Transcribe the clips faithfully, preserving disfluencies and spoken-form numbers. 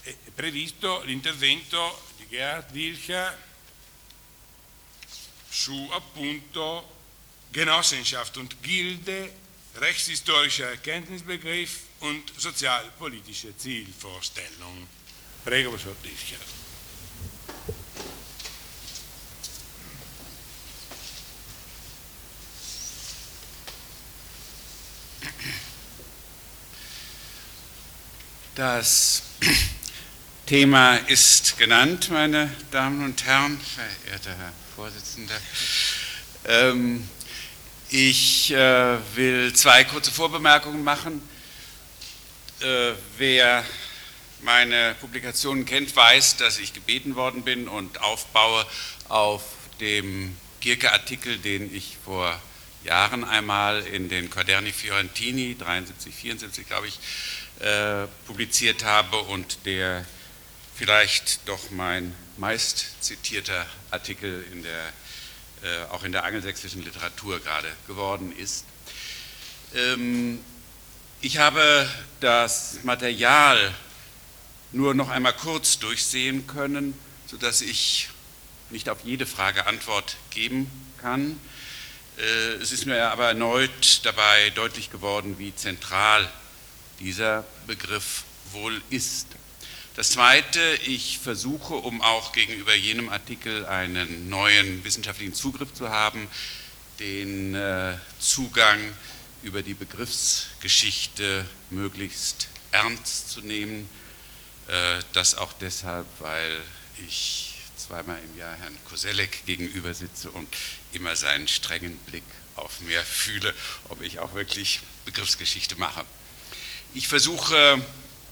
è previsto l'intervento di Gerhard Wilcher su appunto Genossenschaft und Gilde, rechtshistorischer Erkenntnisbegriff und sozialpolitische Zielvorstellung. Prego, Professor Wilcher. Das Thema ist genannt, meine Damen und Herren, verehrter Herr Vorsitzender. Ähm, ich äh, will zwei kurze Vorbemerkungen machen. Äh, wer meine Publikationen kennt, weiß, dass ich gebeten worden bin und aufbaue auf dem Gierke-Artikel, den ich vor Jahren einmal in den Quaderni Fiorentini, dreiundsiebzig, vierundsiebzig, glaube ich, äh, publiziert habe und der vielleicht doch mein meist zitierter Artikel in der, äh, auch in der angelsächsischen Literatur gerade geworden ist. Ähm, ich habe das Material nur noch einmal kurz durchsehen können, sodass ich nicht auf jede Frage Antwort geben kann. Äh, es ist mir aber erneut dabei deutlich geworden, wie zentral dieser Begriff wohl ist. Das Zweite, ich versuche, um auch gegenüber jenem Artikel einen neuen wissenschaftlichen Zugriff zu haben, den äh, Zugang über die Begriffsgeschichte möglichst ernst zu nehmen. Äh, das auch deshalb, weil ich zweimal im Jahr Herrn Koselleck gegenüber sitze und immer seinen strengen Blick auf mir fühle, ob ich auch wirklich Begriffsgeschichte mache. Ich versuche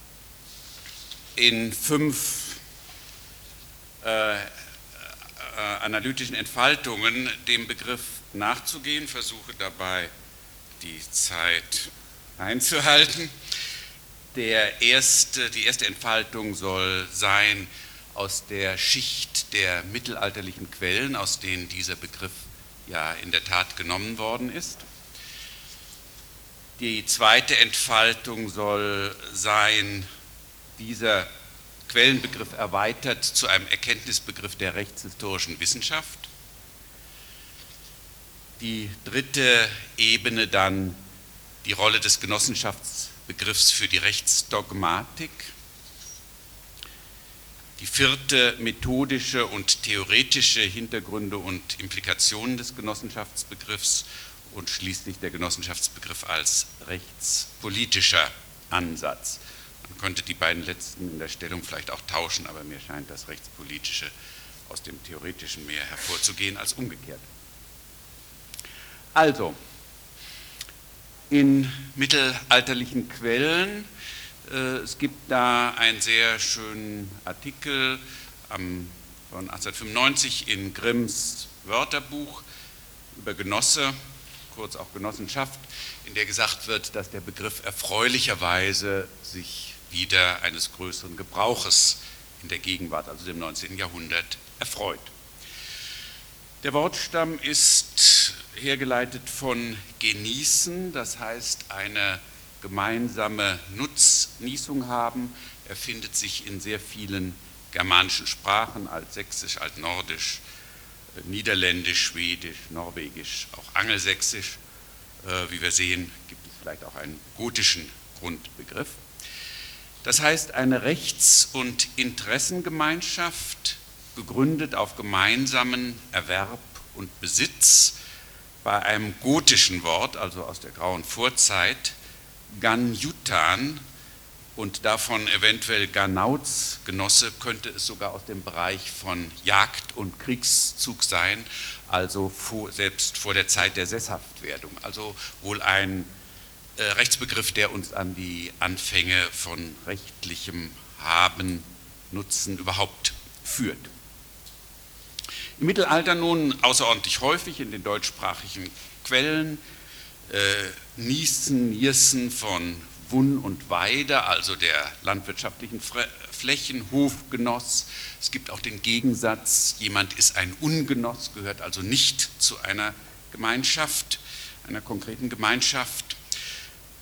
in fünf äh, äh, analytischen Entfaltungen dem Begriff nachzugehen, versuche dabei die Zeit einzuhalten. Der erste, die erste Entfaltung soll sein aus der Schicht der mittelalterlichen Quellen, aus denen dieser Begriff ja in der Tat genommen worden ist. Die zweite Entfaltung soll sein, dieser Quellenbegriff erweitert zu einem Erkenntnisbegriff der rechtshistorischen Wissenschaft. Die dritte Ebene dann die Rolle des Genossenschaftsbegriffs für die Rechtsdogmatik. Die vierte methodische und theoretische Hintergründe und Implikationen des Genossenschaftsbegriffs und schließlich der Genossenschaftsbegriff als rechtspolitischer Ansatz. Man könnte die beiden letzten in der Stellung vielleicht auch tauschen, aber mir scheint das Rechtspolitische aus dem Theoretischen mehr hervorzugehen als umgekehrt. Also, in mittelalterlichen Quellen, äh, es gibt da einen sehr schönen Artikel am, von achtzehnhundertfünfundneunzig in Grimms Wörterbuch über Genosse, kurz auch Genossenschaft, in der gesagt wird, dass der Begriff erfreulicherweise sich wieder eines größeren Gebrauches in der Gegenwart, also dem neunzehnten Jahrhundert, erfreut. Der Wortstamm ist hergeleitet von genießen, das heißt eine gemeinsame Nutznießung haben. Er findet sich in sehr vielen germanischen Sprachen, Altsächsisch, Altnordisch, Niederländisch, Schwedisch, Norwegisch, auch Angelsächsisch. Wie wir sehen, gibt es vielleicht auch einen gotischen Grundbegriff. Das heißt, eine Rechts- und Interessengemeinschaft, gegründet auf gemeinsamen Erwerb und Besitz, bei einem gotischen Wort, also aus der grauen Vorzeit, Ganjutan, und davon eventuell Ganauts Genosse, könnte es sogar aus dem Bereich von Jagd und Kriegszug sein, also vor, selbst vor der Zeit der Sesshaftwerdung. Also wohl ein äh, Rechtsbegriff, der uns an die Anfänge von rechtlichem Haben, Nutzen überhaupt führt. Im Mittelalter nun außerordentlich häufig in den deutschsprachigen Quellen, äh, Nießen, Niersen von Wunn und Weide, also der landwirtschaftlichen Flächen, Hofgenoss. Es gibt auch den Gegensatz, jemand ist ein Ungenoss, gehört also nicht zu einer Gemeinschaft, einer konkreten Gemeinschaft.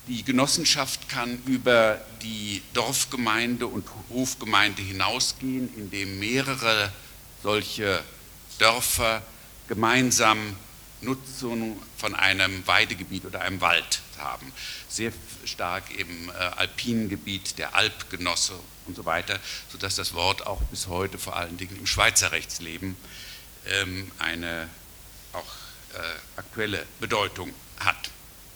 Die Genossenschaft kann über die Dorfgemeinde und Hofgemeinde hinausgehen, indem mehrere solche Dörfer gemeinsam Nutzung von einem Weidegebiet oder einem Wald haben. Sehr stark im äh, alpinen Gebiet, der Alpgenosse und so weiter, sodass das Wort auch bis heute vor allen Dingen im Schweizer Rechtsleben ähm, eine auch äh, aktuelle Bedeutung hat.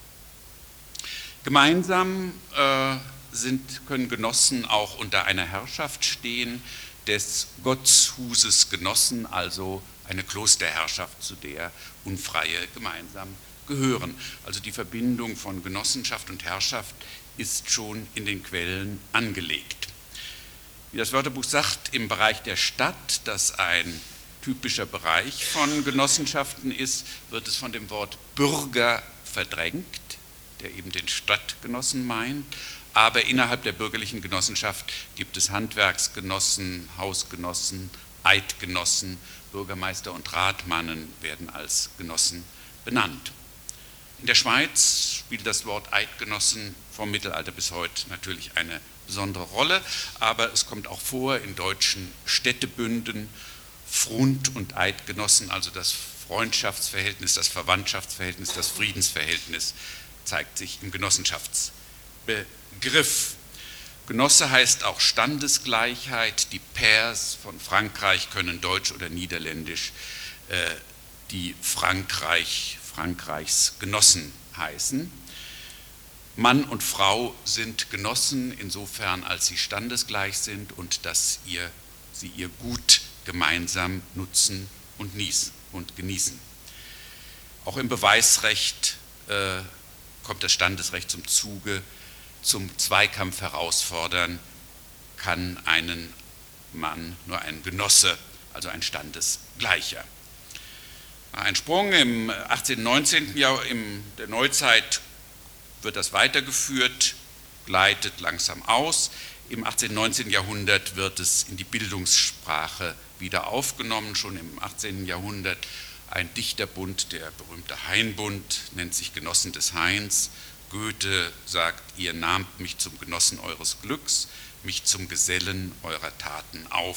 Gemeinsam äh, sind, können Genossen auch unter einer Herrschaft stehen, des Gottshuses Genossen, also eine Klosterherrschaft, zu der Unfreie gemeinsam gehören. Also die Verbindung von Genossenschaft und Herrschaft ist schon in den Quellen angelegt. Wie das Wörterbuch sagt, im Bereich der Stadt, das ein typischer Bereich von Genossenschaften ist, wird es von dem Wort Bürger verdrängt, der eben den Stadtgenossen meint. Aber innerhalb der bürgerlichen Genossenschaft gibt es Handwerksgenossen, Hausgenossen, Eidgenossen, Bürgermeister und Ratmannen werden als Genossen benannt. In der Schweiz spielt das Wort Eidgenossen vom Mittelalter bis heute natürlich eine besondere Rolle, aber es kommt auch vor in deutschen Städtebünden, Frund- und Eidgenossen, also das Freundschaftsverhältnis, das Verwandtschaftsverhältnis, das Friedensverhältnis zeigt sich im Genossenschaftsbegriff. Genosse heißt auch Standesgleichheit. Die Pairs von Frankreich können Deutsch oder Niederländisch äh, die Frankreich, Frankreichs Genossen heißen. Mann und Frau sind Genossen insofern, als sie standesgleich sind und dass ihr, sie ihr Gut gemeinsam nutzen und, nies, und genießen. Auch im Beweisrecht äh, kommt das Standesrecht zum Zuge. Zum Zweikampf herausfordern kann einen Mann nur ein Genosse, also ein Standesgleicher. Ein Sprung im achtzehnten, neunzehnten Jahr, in der Neuzeit wird das weitergeführt, gleitet langsam aus. Im achtzehnten, neunzehnten Jahrhundert wird es in die Bildungssprache wieder aufgenommen, schon im achtzehnten Jahrhundert ein Dichterbund, der berühmte Hainbund, nennt sich Genossen des Hains. Goethe sagt, ihr nahmt mich zum Genossen eures Glücks, mich zum Gesellen eurer Taten auf.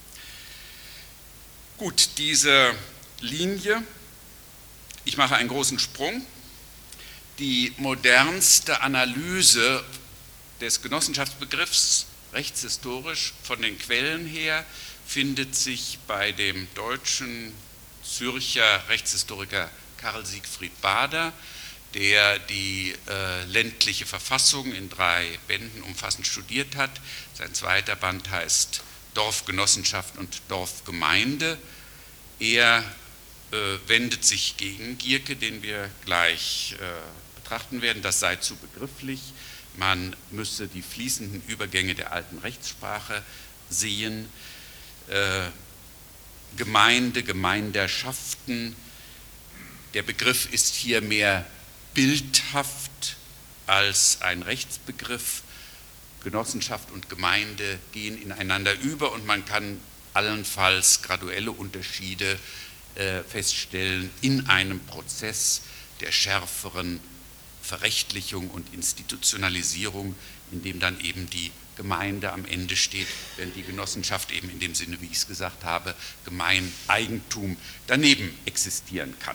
Gut, diese Linie, ich mache einen großen Sprung. Die modernste Analyse des Genossenschaftsbegriffs rechtshistorisch von den Quellen her findet sich bei dem deutschen Zürcher Rechtshistoriker Karl Siegfried Bader, der die äh, ländliche Verfassung in drei Bänden umfassend studiert hat. Sein zweiter Band heißt Dorfgenossenschaft und Dorfgemeinde. Er äh, wendet sich gegen Gierke, den wir gleich äh, betrachten werden. Das sei zu begrifflich. Man müsse die fließenden Übergänge der alten Rechtssprache sehen. Äh, Gemeinde, Gemeinderschaften. Der Begriff ist hier mehr bildhaft als ein Rechtsbegriff. Genossenschaft und Gemeinde gehen ineinander über und man kann allenfalls graduelle Unterschiede äh, feststellen in einem Prozess der schärferen Verrechtlichung und Institutionalisierung, in dem dann eben die Gemeinde am Ende steht, wenn die Genossenschaft eben in dem Sinne, wie ich es gesagt habe, Gemeineigentum daneben existieren kann.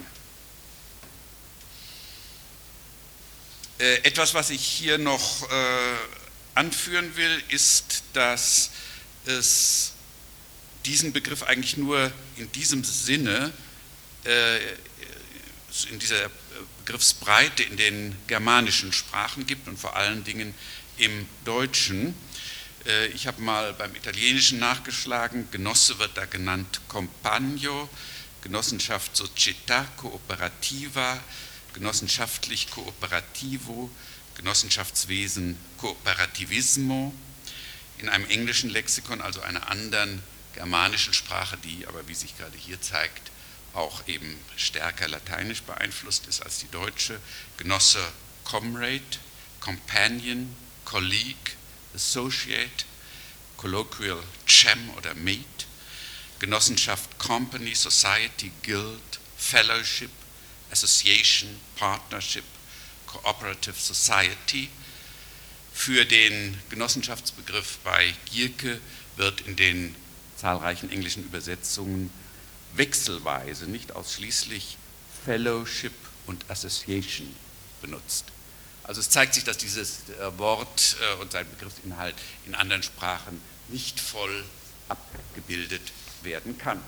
Äh, etwas, was ich hier noch äh, anführen will, ist, dass es diesen Begriff eigentlich nur in diesem Sinne, äh, in dieser Begriffsbreite in den germanischen Sprachen gibt und vor allen Dingen im Deutschen. Ich habe mal beim Italienischen nachgeschlagen, Genosse wird da genannt compagno, Genossenschaft Società Cooperativa, genossenschaftlich Cooperativo, Genossenschaftswesen Cooperativismo. In einem englischen Lexikon, also einer anderen germanischen Sprache, die aber, wie sich gerade hier zeigt, auch eben stärker lateinisch beeinflusst ist als die deutsche, Genosse Comrade, Companion, Colleague, Associate, Colloquial Chum oder Mate, Genossenschaft Company, Society, Guild, Fellowship, Association, Partnership, Cooperative Society. Für den Genossenschaftsbegriff bei Gierke wird in den zahlreichen englischen Übersetzungen wechselweise, nicht ausschließlich Fellowship und Association benutzt. Also es zeigt sich, dass dieses Wort und sein Begriffsinhalt in anderen Sprachen nicht voll abgebildet werden kann.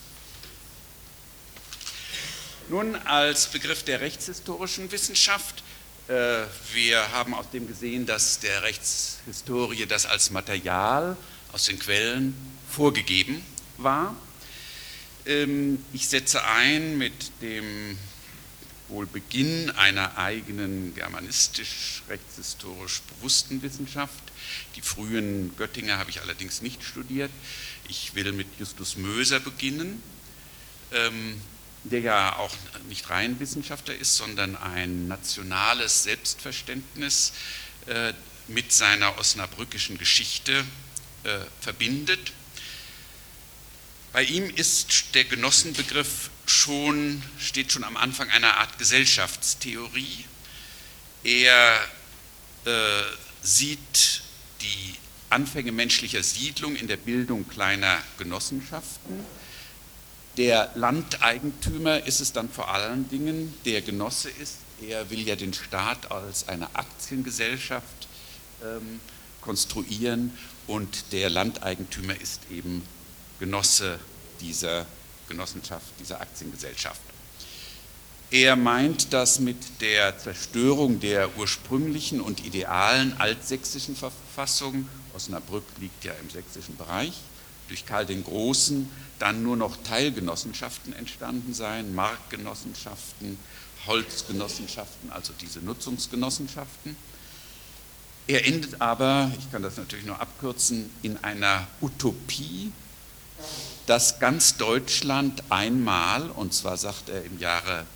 Nun als Begriff der rechtshistorischen Wissenschaft. Wir haben aus dem gesehen, dass der Rechtshistorie das als Material aus den Quellen vorgegeben war. Ich setze ein mit dem wohl Beginn einer eigenen germanistisch-rechtshistorisch bewussten Wissenschaft. Die frühen Göttinger habe ich allerdings nicht studiert. Ich will mit Justus Möser beginnen, der ja auch nicht rein Wissenschaftler ist, sondern ein nationales Selbstverständnis mit seiner osnabrückischen Geschichte verbindet. Bei ihm ist der Genossenbegriff schon, steht schon am Anfang einer Art Gesellschaftstheorie. Er äh, sieht die Anfänge menschlicher Siedlung in der Bildung kleiner Genossenschaften. Der Landeigentümer ist es dann vor allen Dingen, der Genosse ist. Er will ja den Staat als eine Aktiengesellschaft ähm, konstruieren und der Landeigentümer ist eben Genosse dieser Genossenschaft, dieser Aktiengesellschaft. Er meint, dass mit der Zerstörung der ursprünglichen und idealen altsächsischen Verfassung, Osnabrück liegt ja im sächsischen Bereich, durch Karl den Großen dann nur noch Teilgenossenschaften entstanden seien, Markgenossenschaften, Holzgenossenschaften, also diese Nutzungsgenossenschaften. Er endet aber, ich kann das natürlich nur abkürzen, in einer Utopie, dass ganz Deutschland einmal, und zwar sagt er im Jahre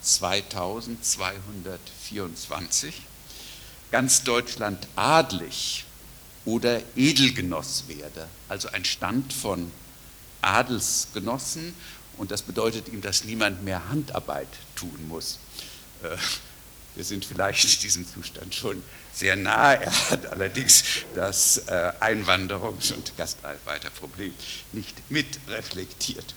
zweitausendzweihundertvierundzwanzig, ganz Deutschland adlig oder Edelgenoss werde, also ein Stand von Adelsgenossen, und das bedeutet ihm, dass niemand mehr Handarbeit tun muss. Wir sind vielleicht diesem Zustand schon sehr nahe. Er hat allerdings das Einwanderungs- und Gastarbeiterproblem nicht mitreflektiert.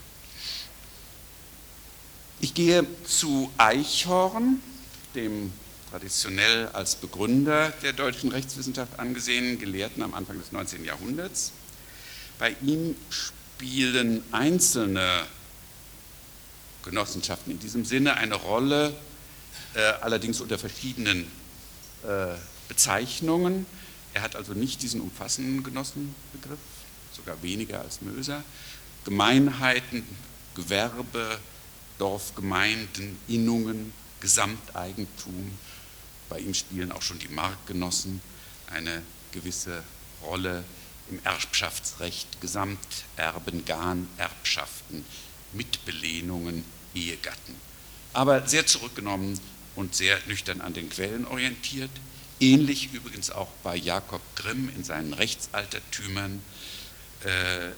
Ich gehe zu Eichhorn, dem traditionell als Begründer der deutschen Rechtswissenschaft angesehenen Gelehrten am Anfang des neunzehnten Jahrhunderts. Bei ihm spielen einzelne Genossenschaften in diesem Sinne eine Rolle, äh, allerdings unter verschiedenen äh, Bezeichnungen. Er hat also nicht diesen umfassenden Genossenbegriff, sogar weniger als Möser. Gemeinheiten, Gewerbe, Dorfgemeinden, Innungen, Gesamteigentum. Bei ihm spielen auch schon die Markgenossen eine gewisse Rolle im Erbschaftsrecht, Gesamterben, Garn, Erbschaften, Mitbelehnungen, Ehegatten. Aber sehr zurückgenommen und sehr nüchtern an den Quellen orientiert. Ähnlich übrigens auch bei Jakob Grimm in seinen Rechtsaltertümern. Äh,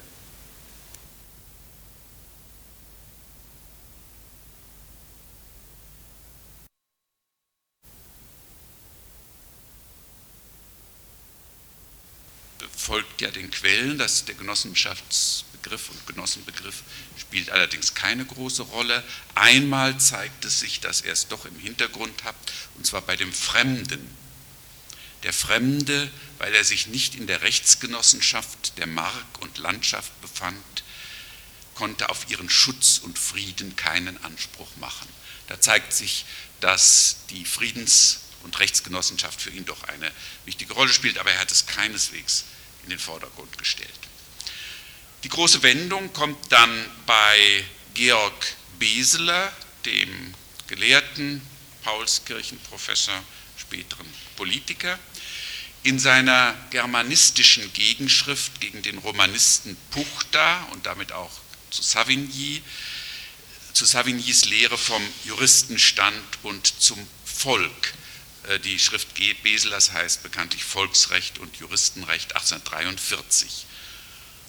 folgt ja den Quellen, dass der Genossenschaftsbegriff und Genossenbegriff spielt allerdings keine große Rolle. Einmal zeigt es sich, dass er es doch im Hintergrund hat, und zwar bei dem Fremden. Der Fremde, weil er sich nicht in der Rechtsgenossenschaft der Mark und Landschaft befand, konnte auf ihren Schutz und Frieden keinen Anspruch machen. Da zeigt sich, dass die Friedens- und Rechtsgenossenschaft für ihn doch eine wichtige Rolle spielt, aber er hat es keineswegs in den Vordergrund gestellt. Die große Wendung kommt dann bei Georg Beseler, dem Gelehrten, Paulskirchenprofessor, späteren Politiker. In seiner germanistischen Gegenschrift gegen den Romanisten Puchta und damit auch zu Savigny, zu Savignys Lehre vom Juristenstand und zum Volk. Die Schrift Beselers heißt bekanntlich Volksrecht und Juristenrecht achtzehnhundertdreiundvierzig.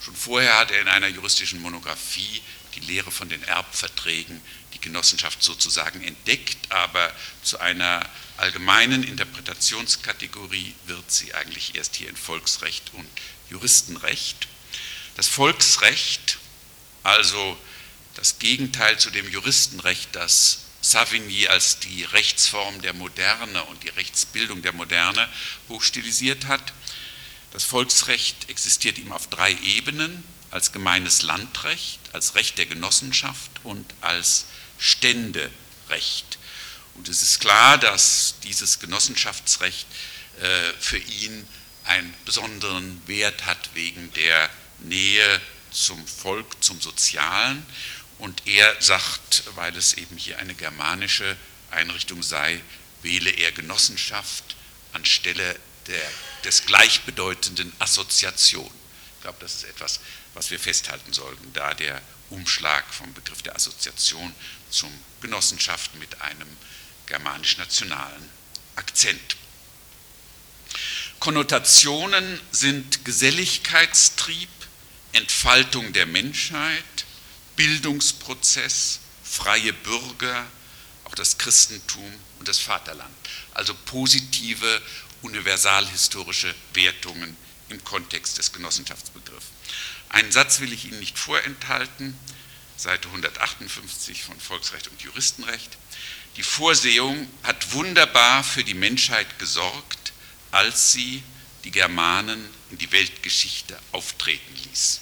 Schon vorher hat er in einer juristischen Monographie die Lehre von den Erbverträgen, die Genossenschaft sozusagen entdeckt, aber zu einer allgemeinen Interpretationskategorie wird sie eigentlich erst hier in Volksrecht und Juristenrecht. Das Volksrecht, also das Gegenteil zu dem Juristenrecht, das Savigny als die Rechtsform der Moderne und die Rechtsbildung der Moderne hochstilisiert hat. Das Volksrecht existiert ihm auf drei Ebenen: als gemeines Landrecht, als Recht der Genossenschaft und als Ständerecht. Und es ist klar, dass dieses Genossenschaftsrecht äh, für ihn einen besonderen Wert hat wegen der Nähe zum Volk, zum Sozialen. Und er sagt, weil es eben hier eine germanische Einrichtung sei, wähle er Genossenschaft anstelle der, des gleichbedeutenden Assoziation. Ich glaube, das ist etwas, was wir festhalten sollten, da der Umschlag vom Begriff der Assoziation zum Genossenschaft mit einem germanisch-nationalen Akzent. Konnotationen sind Geselligkeitstrieb, Entfaltung der Menschheit, Bildungsprozess, freie Bürger, auch das Christentum und das Vaterland. Also positive, universalhistorische Wertungen im Kontext des Genossenschaftsbegriffs. Einen Satz will ich Ihnen nicht vorenthalten, Seite hundertachtundfünfzig von Volksrecht und Juristenrecht. Die Vorsehung hat wunderbar für die Menschheit gesorgt, als sie die Germanen in die Weltgeschichte auftreten ließ.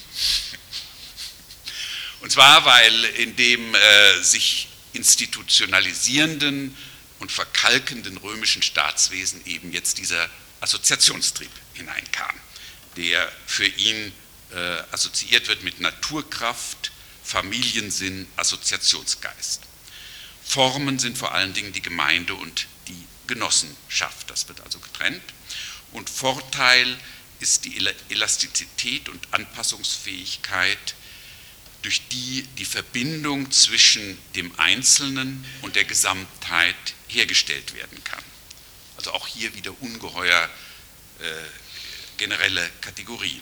Und zwar, weil in dem äh, sich institutionalisierenden und verkalkenden römischen Staatswesen eben jetzt dieser Assoziationstrieb hineinkam, der für ihn äh, assoziiert wird mit Naturkraft, Familiensinn, Assoziationsgeist. Formen sind vor allen Dingen die Gemeinde und die Genossenschaft, das wird also getrennt. Und Vorteil ist die Elastizität und Anpassungsfähigkeit, durch die die Verbindung zwischen dem Einzelnen und der Gesamtheit hergestellt werden kann. Also auch hier wieder ungeheuer äh, generelle Kategorien.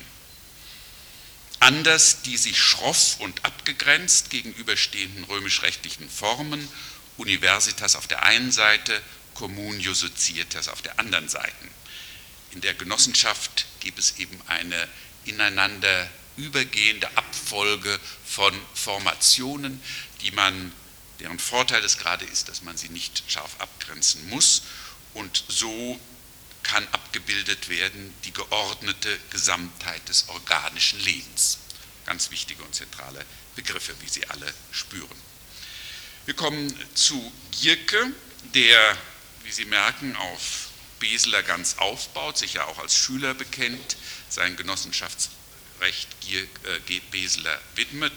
Anders die sich schroff und abgegrenzt gegenüberstehenden römisch-rechtlichen Formen, Universitas auf der einen Seite, Communio Societas auf der anderen Seite. In der Genossenschaft gibt es eben eine ineinander übergehende Abfolge von Formationen, die man, deren Vorteil es gerade ist, dass man sie nicht scharf abgrenzen muss, und so kann abgebildet werden die geordnete Gesamtheit des organischen Lebens. Ganz wichtige und zentrale Begriffe, wie Sie alle spüren. Wir kommen zu Gierke, der, wie Sie merken, auf Beseler ganz aufbaut, sich ja auch als Schüler bekennt, sein Genossenschaftsrecht G. Beseler widmet.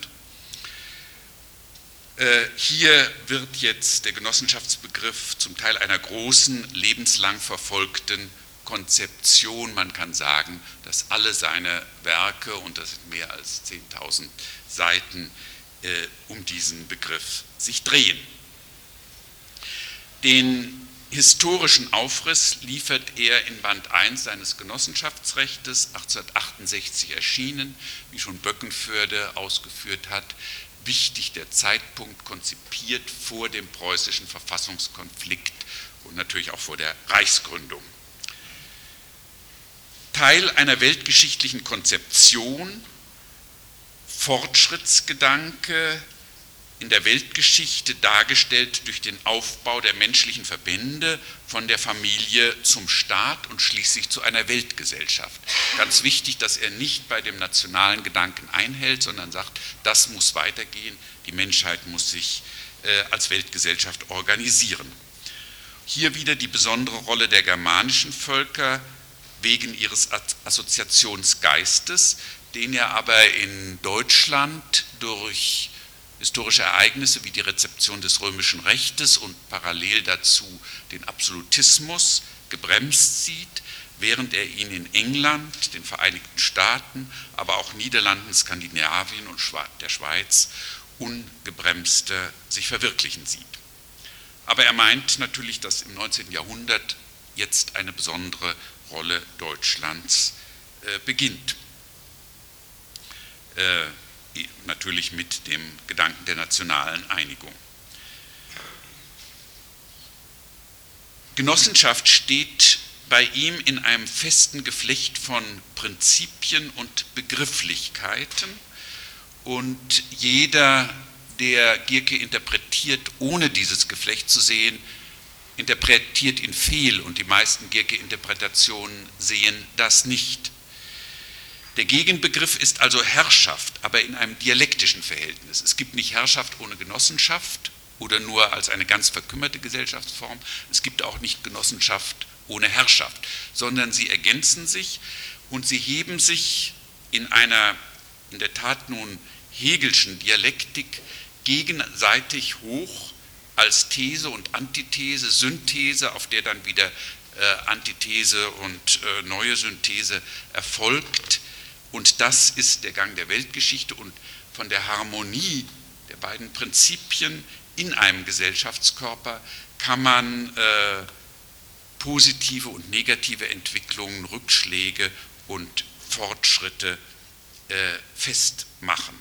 Hier wird jetzt der Genossenschaftsbegriff zum Teil einer großen, lebenslang verfolgten Konzeption. Man kann sagen, dass alle seine Werke, und das sind mehr als zehntausend Seiten, um diesen Begriff sich drehen. Den historischen Aufriss liefert er in Band eins seines Genossenschaftsrechtes, achtzehnhundertachtundsechzig erschienen, wie schon Böckenförde ausgeführt hat. Wichtig der Zeitpunkt, konzipiert vor dem preußischen Verfassungskonflikt und natürlich auch vor der Reichsgründung. Teil einer weltgeschichtlichen Konzeption, Fortschrittsgedanke in der Weltgeschichte dargestellt durch den Aufbau der menschlichen Verbände von der Familie zum Staat und schließlich zu einer Weltgesellschaft. Ganz wichtig, dass er nicht bei dem nationalen Gedanken einhält, sondern sagt, das muss weitergehen, die Menschheit muss sich äh, als Weltgesellschaft organisieren. Hier wieder die besondere Rolle der germanischen Völker wegen ihres Assoziationsgeistes, den er aber in Deutschland durch historische Ereignisse wie die Rezeption des römischen Rechtes und parallel dazu den Absolutismus gebremst sieht, während er ihn in England, den Vereinigten Staaten, aber auch Niederlanden, Skandinavien und der Schweiz ungebremster sich verwirklichen sieht. Aber er meint natürlich, dass im neunzehnten Jahrhundert jetzt eine besondere Rolle Deutschlands äh, beginnt. äh, natürlich mit dem Gedanken der nationalen Einigung. Genossenschaft steht bei ihm in einem festen Geflecht von Prinzipien und Begrifflichkeiten, und jeder, der Gierke interpretiert, ohne dieses Geflecht zu sehen, interpretiert ihn fehl, und die meisten Gierke-Interpretationen sehen das nicht. Der Gegenbegriff ist also Herrschaft, aber in einem dialektischen Verhältnis. Es gibt nicht Herrschaft ohne Genossenschaft oder nur als eine ganz verkümmerte Gesellschaftsform. Es gibt auch nicht Genossenschaft ohne Herrschaft, sondern sie ergänzen sich und sie heben sich in einer in der Tat nun Hegelschen Dialektik gegenseitig hoch als These und Antithese, Synthese, auf der dann wieder äh, Antithese und äh, neue Synthese erfolgt. Und das ist der Gang der Weltgeschichte, und von der Harmonie der beiden Prinzipien in einem Gesellschaftskörper kann man äh, positive und negative Entwicklungen, Rückschläge und Fortschritte äh, festmachen.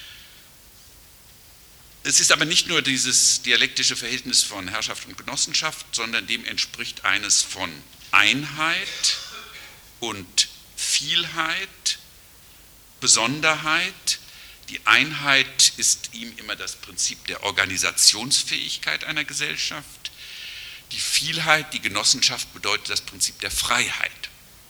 Es ist aber nicht nur dieses dialektische Verhältnis von Herrschaft und Genossenschaft, sondern dem entspricht eines von Einheit und Vielheit, Besonderheit. Die Einheit ist ihm immer das Prinzip der Organisationsfähigkeit einer Gesellschaft. Die Vielheit, die Genossenschaft bedeutet das Prinzip der Freiheit.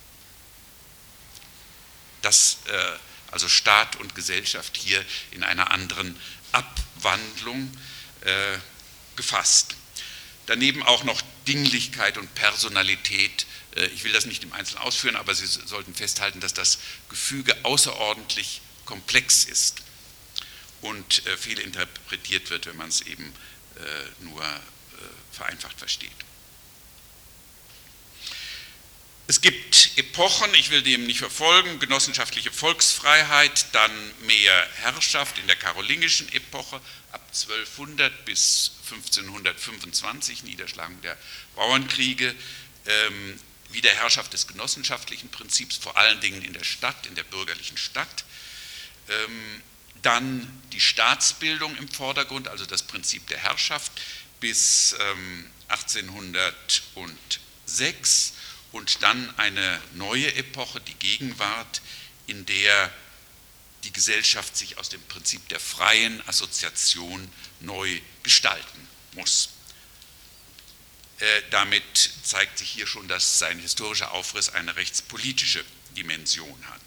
Das, äh, also Staat und Gesellschaft hier in einer anderen Abwandlung äh, gefasst. Daneben auch noch Dinglichkeit und Personalität. Äh, ich will das nicht im Einzelnen ausführen, aber Sie sollten festhalten, dass das Gefüge außerordentlich komplex ist und äh, fehlinterpretiert wird, wenn man es eben äh, nur äh, vereinfacht versteht. Es gibt Epochen, ich will dem nicht verfolgen, genossenschaftliche Volksfreiheit, dann mehr Herrschaft in der karolingischen Epoche ab zwölfhundert bis fünfzehnhundertfünfundzwanzig, Niederschlagung der Bauernkriege, ähm, Wiederherrschaft des genossenschaftlichen Prinzips, vor allen Dingen in der Stadt, in der bürgerlichen Stadt. Ähm, dann die Staatsbildung im Vordergrund, also das Prinzip der Herrschaft bis ähm, achtzehnhundertsechs. Und dann eine neue Epoche, die Gegenwart, in der die Gesellschaft sich aus dem Prinzip der freien Assoziation neu gestalten muss. Äh, damit zeigt sich hier schon, dass sein historischer Aufriss eine rechtspolitische Dimension hat.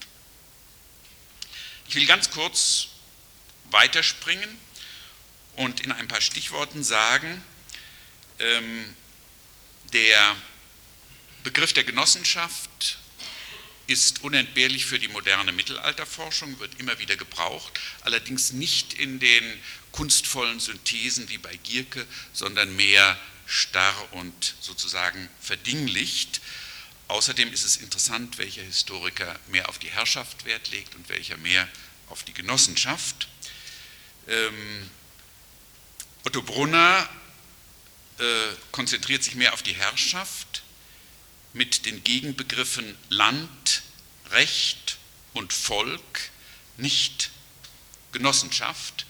Ich will ganz kurz weiterspringen und in ein paar Stichworten sagen, ähm, der Begriff der Genossenschaft ist unentbehrlich für die moderne Mittelalterforschung, wird immer wieder gebraucht, allerdings nicht in den kunstvollen Synthesen wie bei Gierke, sondern mehr starr und sozusagen verdinglicht. Außerdem ist es interessant, welcher Historiker mehr auf die Herrschaft Wert legt und welcher mehr auf die Genossenschaft. Ähm, Otto Brunner äh, konzentriert sich mehr auf die Herrschaft, mit den Gegenbegriffen Land, Recht und Volk, nicht Genossenschaft.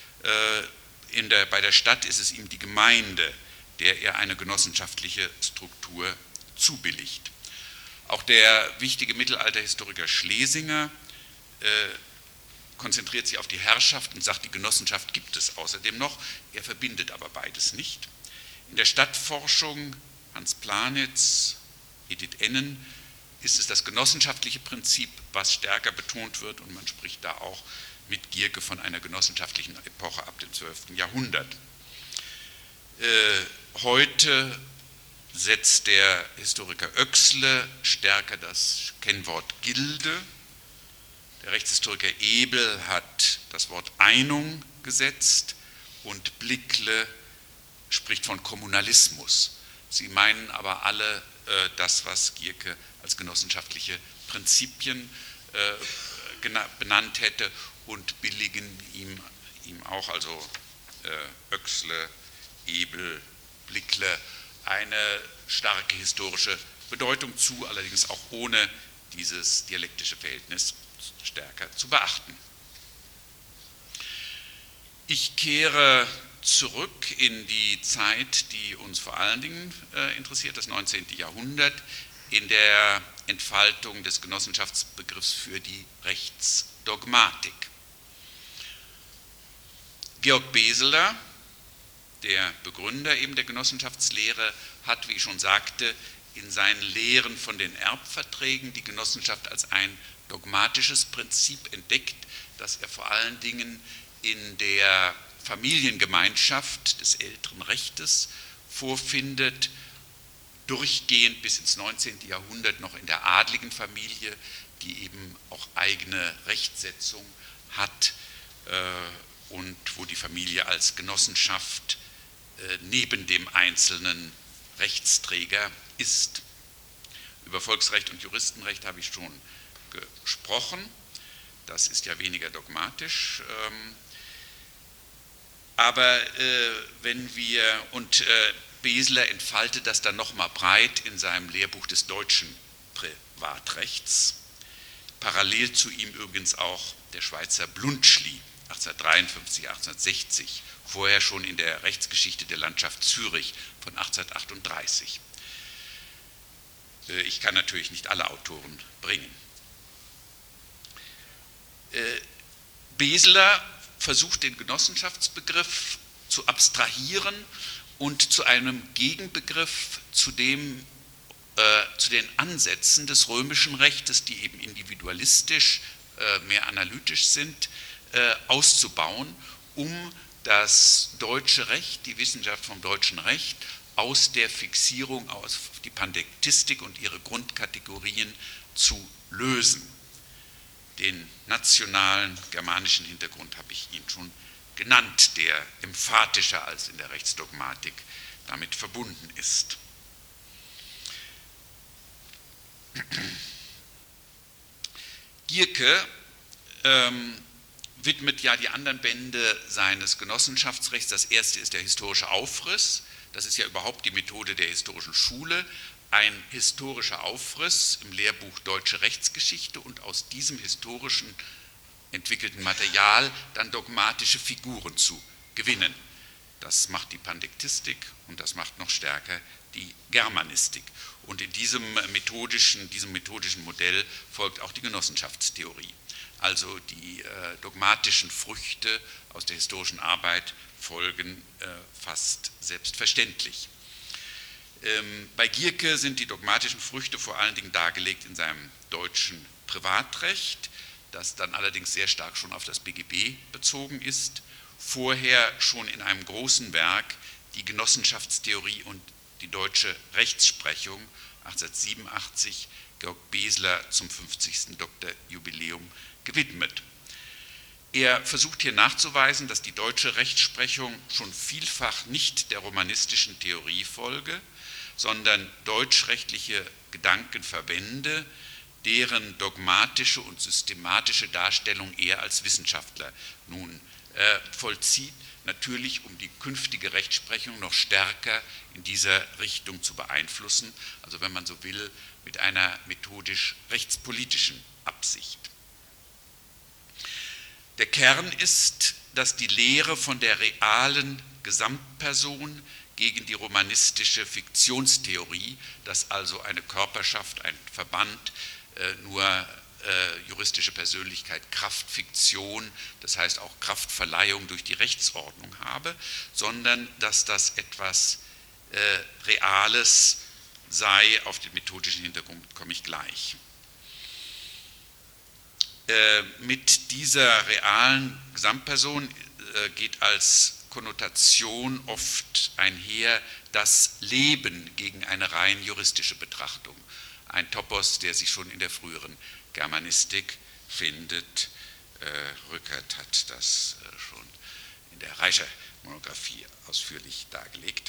In der, bei der Stadt ist es ihm die Gemeinde, der er eine genossenschaftliche Struktur zubilligt. Auch der wichtige Mittelalterhistoriker Schlesinger äh, konzentriert sich auf die Herrschaft und sagt, die Genossenschaft gibt es außerdem noch. Er verbindet aber beides nicht. In der Stadtforschung, Hans Planitz, Edith Ennen, ist es das genossenschaftliche Prinzip, was stärker betont wird, und man spricht da auch mit Gierke von einer genossenschaftlichen Epoche ab dem zwölften Jahrhundert. Äh, heute setzt der Historiker Oechsle stärker das Kennwort Gilde. Der Rechtshistoriker Ebel hat das Wort Einung gesetzt und Blickle spricht von Kommunalismus. Sie meinen aber alle äh, das, was Gierke als genossenschaftliche Prinzipien äh, benannt hätte, und billigen ihm, ihm auch, also äh, Oechsle, Ebel, Blickle, eine starke historische Bedeutung zu, allerdings auch ohne dieses dialektische Verhältnis stärker zu beachten. Ich kehre zurück in die Zeit, die uns vor allen Dingen äh, interessiert, das neunzehnte Jahrhundert, in der Entfaltung des Genossenschaftsbegriffs für die Rechtsdogmatik. Georg Beseler, der Begründer eben der Genossenschaftslehre, hat, wie ich schon sagte, in seinen Lehren von den Erbverträgen die Genossenschaft als ein dogmatisches Prinzip entdeckt, das er vor allen Dingen in der Familiengemeinschaft des älteren Rechtes vorfindet, durchgehend bis ins neunzehnte Jahrhundert noch in der adligen Familie, die eben auch eigene Rechtsetzung hat äh, und wo die Familie als Genossenschaft äh, neben dem einzelnen Rechtsträger ist. Über Volksrecht und Juristenrecht habe ich schon gesprochen. Das ist ja weniger dogmatisch. Ähm, aber äh, wenn wir, und äh, Beseler entfaltet das dann nochmal breit in seinem Lehrbuch des deutschen Privatrechts. Parallel zu ihm übrigens auch der Schweizer Bluntschli, achtzehnhundertdreiundfünfzig, achtzehnhundertsechzig, vorher schon in der Rechtsgeschichte der Landschaft Zürich von achtzehnhundertachtunddreißig. Ich kann natürlich nicht alle Autoren bringen. Beseler versucht den Genossenschaftsbegriff zu abstrahieren und zu einem Gegenbegriff zu, dem, äh, zu den Ansätzen des römischen Rechtes, die eben individualistisch, äh, mehr analytisch sind, äh, auszubauen, um das deutsche Recht, die Wissenschaft vom deutschen Recht, aus der Fixierung auf die Pandektistik und ihre Grundkategorien zu lösen. Den nationalen germanischen Hintergrund habe ich Ihnen schon genannt, der emphatischer als in der Rechtsdogmatik damit verbunden ist. Gierke ähm, widmet ja die anderen Bände seines Genossenschaftsrechts. Das erste ist der historische Aufriss. Das ist ja überhaupt die Methode der historischen Schule. Ein historischer Aufriss im Lehrbuch Deutsche Rechtsgeschichte und aus diesem historischen entwickelten Material dann dogmatische Figuren zu gewinnen. Das macht die Pandektistik und das macht noch stärker die Germanistik. Und in diesem methodischen, diesem methodischen Modell folgt auch die Genossenschaftstheorie. Also die äh, dogmatischen Früchte aus der historischen Arbeit folgen äh, fast selbstverständlich. Ähm, bei Gierke sind die dogmatischen Früchte vor allen Dingen dargelegt in seinem deutschen Privatrecht, das dann allerdings sehr stark schon auf das B G B bezogen ist, vorher schon in einem großen Werk die Genossenschaftstheorie und die deutsche Rechtsprechung achtzehnhundertsiebenundachtzig, Georg Beseler zum fünfzigsten Doktorjubiläum gewidmet. Er versucht hier nachzuweisen, dass die deutsche Rechtsprechung schon vielfach nicht der romanistischen Theorie folge, sondern deutschrechtliche Gedanken verwende, deren dogmatische und systematische Darstellung er als Wissenschaftler nun äh, vollzieht, natürlich um die künftige Rechtsprechung noch stärker in dieser Richtung zu beeinflussen, also wenn man so will, mit einer methodisch-rechtspolitischen Absicht. Der Kern ist, dass die Lehre von der realen Gesamtperson gegen die romanistische Fiktionstheorie, dass also eine Körperschaft, ein Verband, nur äh, juristische Persönlichkeit Kraftfiktion, das heißt auch Kraftverleihung durch die Rechtsordnung habe, sondern dass das etwas äh, Reales sei. Auf den methodischen Hintergrund komme ich gleich. Äh, mit dieser realen Gesamtperson äh, geht als Konnotation oft einher das Leben gegen eine rein juristische Betrachtung. Ein Topos, der sich schon in der früheren Germanistik findet. Äh, Rückert hat das äh, schon in der Reicher-Monographie ausführlich dargelegt.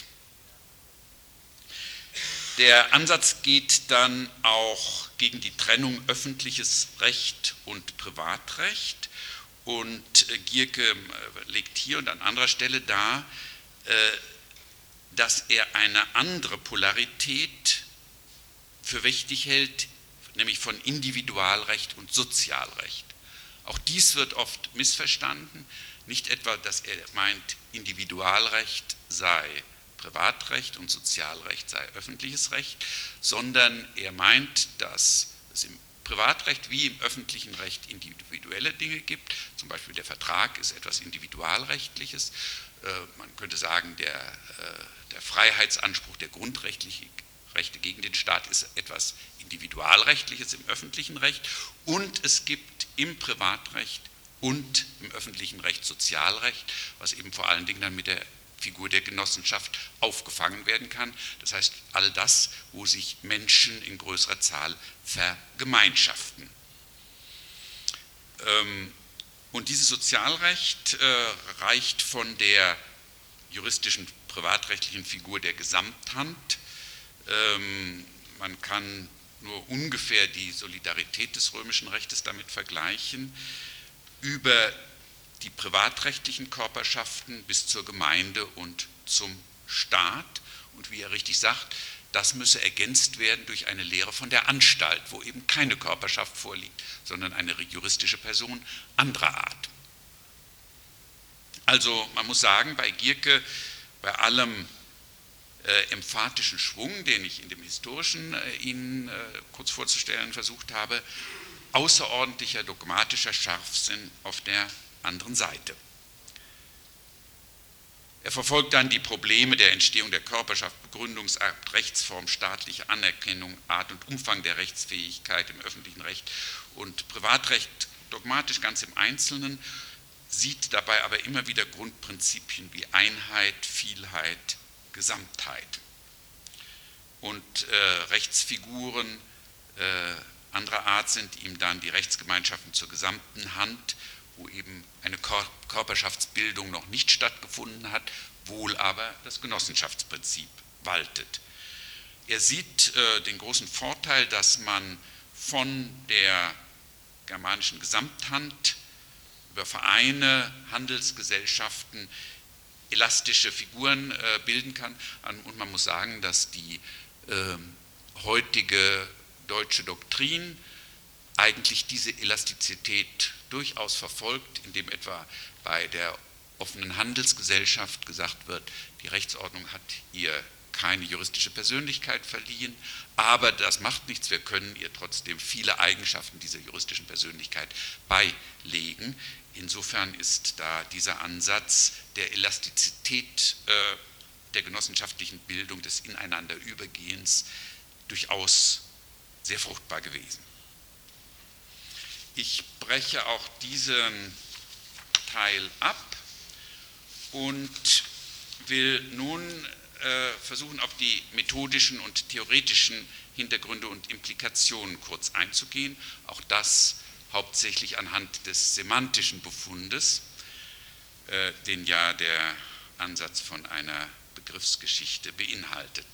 Der Ansatz geht dann auch gegen die Trennung öffentliches Recht und Privatrecht. Und äh, Gierke äh, legt hier und an anderer Stelle dar, äh, dass er eine andere Polarität für wichtig hält, nämlich von Individualrecht und Sozialrecht. Auch dies wird oft missverstanden. Nicht etwa, dass er meint, Individualrecht sei Privatrecht und Sozialrecht sei öffentliches Recht, sondern er meint, dass es im Privatrecht wie im öffentlichen Recht individuelle Dinge gibt. Zum Beispiel der Vertrag ist etwas Individualrechtliches. Man könnte sagen, der, der Freiheitsanspruch der grundrechtlichen Rechte gegen den Staat ist etwas Individualrechtliches im öffentlichen Recht. Und es gibt im Privatrecht und im öffentlichen Recht Sozialrecht, was eben vor allen Dingen dann mit der Figur der Genossenschaft aufgefangen werden kann. Das heißt, all das, wo sich Menschen in größerer Zahl vergemeinschaften. Und dieses Sozialrecht reicht von der juristischen, privatrechtlichen Figur der Gesamthand. Man kann nur ungefähr die Solidarität des römischen Rechtes damit vergleichen, über die privatrechtlichen Körperschaften bis zur Gemeinde und zum Staat. Und wie er richtig sagt, das müsse ergänzt werden durch eine Lehre von der Anstalt, wo eben keine Körperschaft vorliegt, sondern eine juristische Person anderer Art. Also man muss sagen, bei Gierke, bei allem äh, emphatischen Schwung, den ich in dem Historischen äh, Ihnen äh, kurz vorzustellen versucht habe, außerordentlicher dogmatischer Scharfsinn auf der anderen Seite. Er verfolgt dann die Probleme der Entstehung der Körperschaft, Begründungsakt, Rechtsform, staatliche Anerkennung, Art und Umfang der Rechtsfähigkeit im öffentlichen Recht und Privatrecht dogmatisch ganz im Einzelnen, sieht dabei aber immer wieder Grundprinzipien wie Einheit, Vielheit, Gesamtheit. Und äh, Rechtsfiguren äh, anderer Art sind ihm dann die Rechtsgemeinschaften zur gesamten Hand, wo eben eine Körperschaftsbildung noch nicht stattgefunden hat, wohl aber das Genossenschaftsprinzip waltet. Er sieht äh, den großen Vorteil, dass man von der germanischen Gesamthand über Vereine, Handelsgesellschaften elastische Figuren äh, bilden kann. Und man muss sagen, dass die äh, heutige deutsche Doktrin eigentlich diese Elastizität durchaus verfolgt, indem etwa bei der offenen Handelsgesellschaft gesagt wird, die Rechtsordnung hat ihr keine juristische Persönlichkeit verliehen, aber das macht nichts, wir können ihr trotzdem viele Eigenschaften dieser juristischen Persönlichkeit beilegen. Insofern ist da dieser Ansatz der Elastizität äh, der genossenschaftlichen Bildung, des Ineinanderübergehens durchaus sehr fruchtbar gewesen. Ich breche auch diesen Teil ab und will nun äh, versuchen, auf die methodischen und theoretischen Hintergründe und Implikationen kurz einzugehen. Auch das hauptsächlich anhand des semantischen Befundes, äh, den ja der Ansatz von einer Begriffsgeschichte beinhaltet.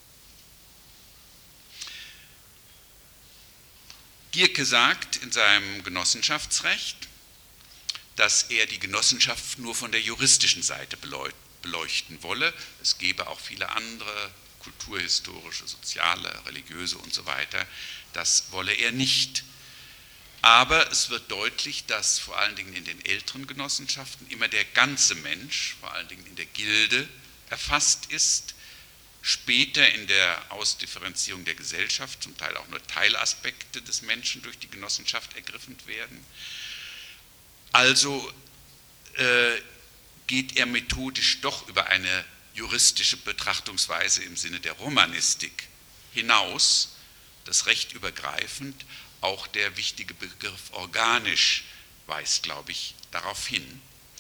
Gierke sagt in seinem Genossenschaftsrecht, dass er die Genossenschaft nur von der juristischen Seite beleuchten wolle. Es gäbe auch viele andere kulturhistorische, soziale, religiöse und so weiter. Das wolle er nicht. Aber es wird deutlich, dass vor allen Dingen in den älteren Genossenschaften immer der ganze Mensch, vor allen Dingen in der Gilde, erfasst ist. Später in der Ausdifferenzierung der Gesellschaft zum Teil auch nur Teilaspekte des Menschen durch die Genossenschaft ergriffen werden. Also äh, geht er methodisch doch über eine juristische Betrachtungsweise im Sinne der Romanistik hinaus, das Recht übergreifend. Auch der wichtige Begriff organisch weist, glaube ich, darauf hin.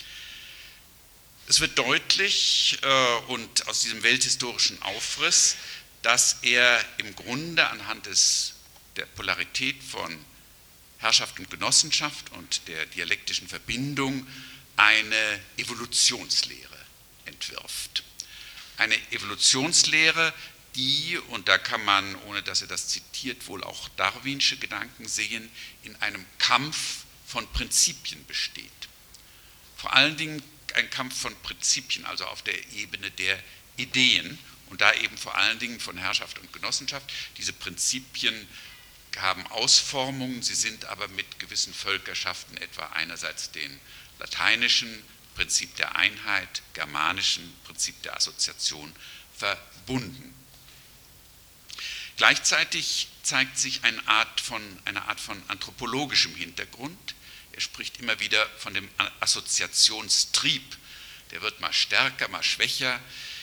Es wird deutlich äh, und aus diesem welthistorischen Aufriss, dass er im Grunde anhand des, der Polarität von Herrschaft und Genossenschaft und der dialektischen Verbindung eine Evolutionslehre entwirft. Eine Evolutionslehre, die, und da kann man, ohne dass er das zitiert, wohl auch darwinsche Gedanken sehen, in einem Kampf von Prinzipien besteht. Vor allen Dingen ein Kampf von Prinzipien, also auf der Ebene der Ideen und da eben vor allen Dingen von Herrschaft und Genossenschaft. Diese Prinzipien haben Ausformungen, sie sind aber mit gewissen Völkerschaften, etwa einerseits den lateinischen Prinzip der Einheit, germanischen Prinzip der Assoziation verbunden. Gleichzeitig zeigt sich eine Art von, eine Art von anthropologischem Hintergrund. Er spricht immer wieder von dem Assoziationstrieb. Der wird mal stärker, mal schwächer.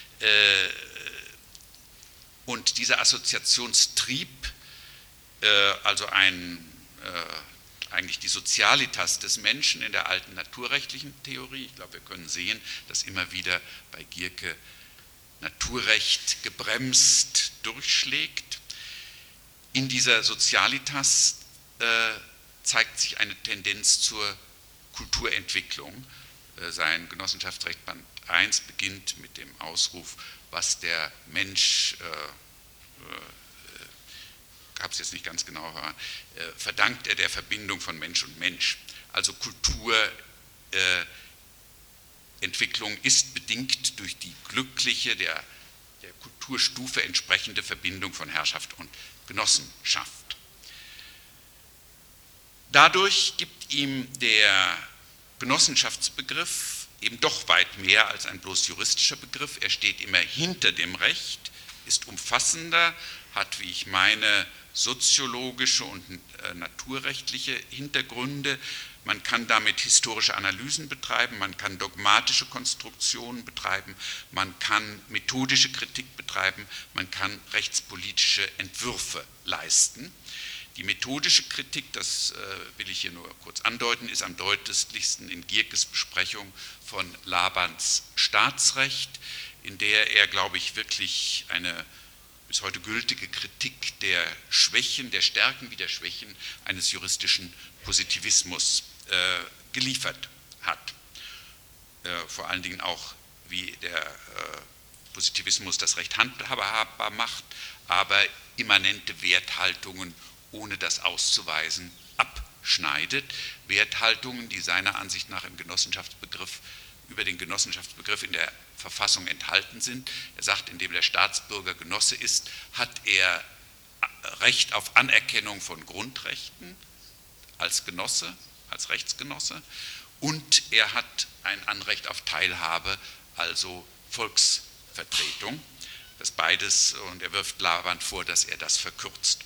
Und dieser Assoziationstrieb, also ein, eigentlich die Sozialitas des Menschen in der alten naturrechtlichen Theorie, ich glaube, wir können sehen, dass immer wieder bei Gierke Naturrecht gebremst durchschlägt. In dieser Sozialitas äh, zeigt sich eine Tendenz zur Kulturentwicklung. Äh, sein Genossenschaftsrecht Band eins beginnt mit dem Ausruf, was der Mensch, äh, äh, ich habe es jetzt nicht ganz genau, aber, äh, verdankt er der Verbindung von Mensch und Mensch. Also Kulturentwicklung äh, ist bedingt durch die glückliche, der, der Kulturstufe entsprechende Verbindung von Herrschaft und Genossenschaft. Dadurch gibt ihm der Genossenschaftsbegriff eben doch weit mehr als ein bloß juristischer Begriff. Er steht immer hinter dem Recht, ist umfassender, hat, wie ich meine, soziologische und äh, naturrechtliche Hintergründe. Man kann damit historische Analysen betreiben, man kann dogmatische Konstruktionen betreiben, man kann methodische Kritik betreiben, man kann rechtspolitische Entwürfe leisten. Die methodische Kritik, das äh, will ich hier nur kurz andeuten, ist am deutlichsten in Gierkes Besprechung von Labans Staatsrecht, in der er, glaube ich, wirklich eine bis heute gültige Kritik der Schwächen, der Stärken wie der Schwächen eines juristischen Positivismus äh, geliefert hat. Äh, vor allen Dingen auch, wie der äh, Positivismus das Recht handhabbar macht, aber immanente Werthaltungen, ohne das auszuweisen, abschneidet. Werthaltungen, die seiner Ansicht nach im Genossenschaftsbegriff, über den Genossenschaftsbegriff in der Verfassung enthalten sind. Er sagt, indem der Staatsbürger Genosse ist, hat er Recht auf Anerkennung von Grundrechten als Genosse, als Rechtsgenosse, und er hat ein Anrecht auf Teilhabe, also Volksvertretung. Das beides, und er wirft Laban vor, dass er das verkürzt.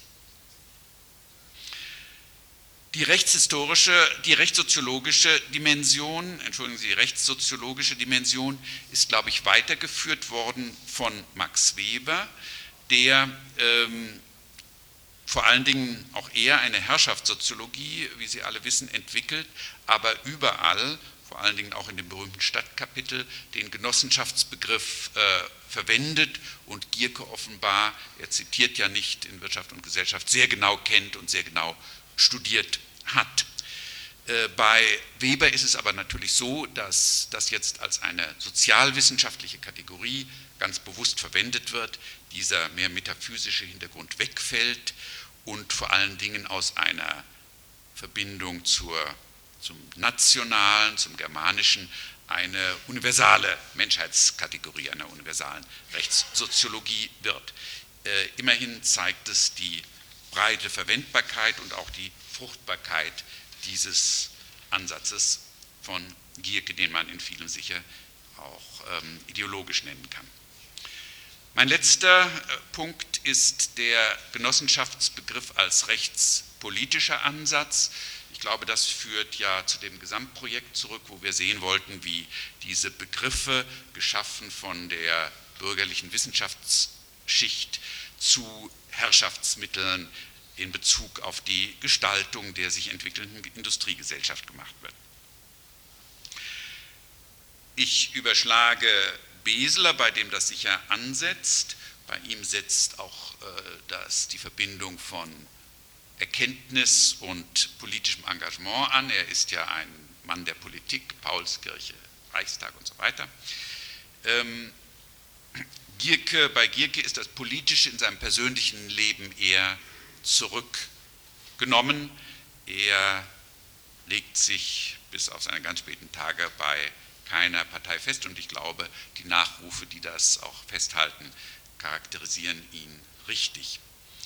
Die rechtshistorische, die rechtssoziologische Dimension, entschuldigen Sie, die rechtssoziologische Dimension ist, glaube ich, weitergeführt worden von Max Weber, der ähm, vor allen Dingen auch eher eine Herrschaftssoziologie, wie Sie alle wissen, entwickelt, aber überall, vor allen Dingen auch in dem berühmten Stadtkapitel, den Genossenschaftsbegriff äh, verwendet und Gierke offenbar, er zitiert ja nicht, in Wirtschaft und Gesellschaft sehr genau kennt und sehr genau studiert hat. Äh, bei Weber ist es aber natürlich so, dass das jetzt als eine sozialwissenschaftliche Kategorie ganz bewusst verwendet wird, dieser mehr metaphysische Hintergrund wegfällt und vor allen Dingen aus einer Verbindung zur, zum Nationalen, zum Germanischen, eine universale Menschheitskategorie, einer universalen Rechtssoziologie wird. Äh, immerhin zeigt es die breite Verwendbarkeit und auch die Fruchtbarkeit dieses Ansatzes von Gierke, den man in vielem sicher auch ähm, ideologisch nennen kann. Mein letzter äh, Punkt ist der Genossenschaftsbegriff als rechtspolitischer Ansatz. Ich glaube, das führt ja zu dem Gesamtprojekt zurück, wo wir sehen wollten, wie diese Begriffe, geschaffen von der bürgerlichen Wissenschaftsschicht, zu Herrschaftsmitteln in Bezug auf die Gestaltung der sich entwickelnden Industriegesellschaft gemacht wird. Ich überschlage Beseler, bei dem das sicher ansetzt. Bei ihm setzt auch äh, das, die Verbindung von Erkenntnis und politischem Engagement an. Er ist ja ein Mann der Politik, Paulskirche, Reichstag und so weiter. Ähm, Gierke, bei Gierke ist das Politische in seinem persönlichen Leben eher zurückgenommen. Er legt sich bis auf seine ganz späten Tage bei keiner Partei fest und ich glaube, die Nachrufe, die das auch festhalten, charakterisieren ihn richtig.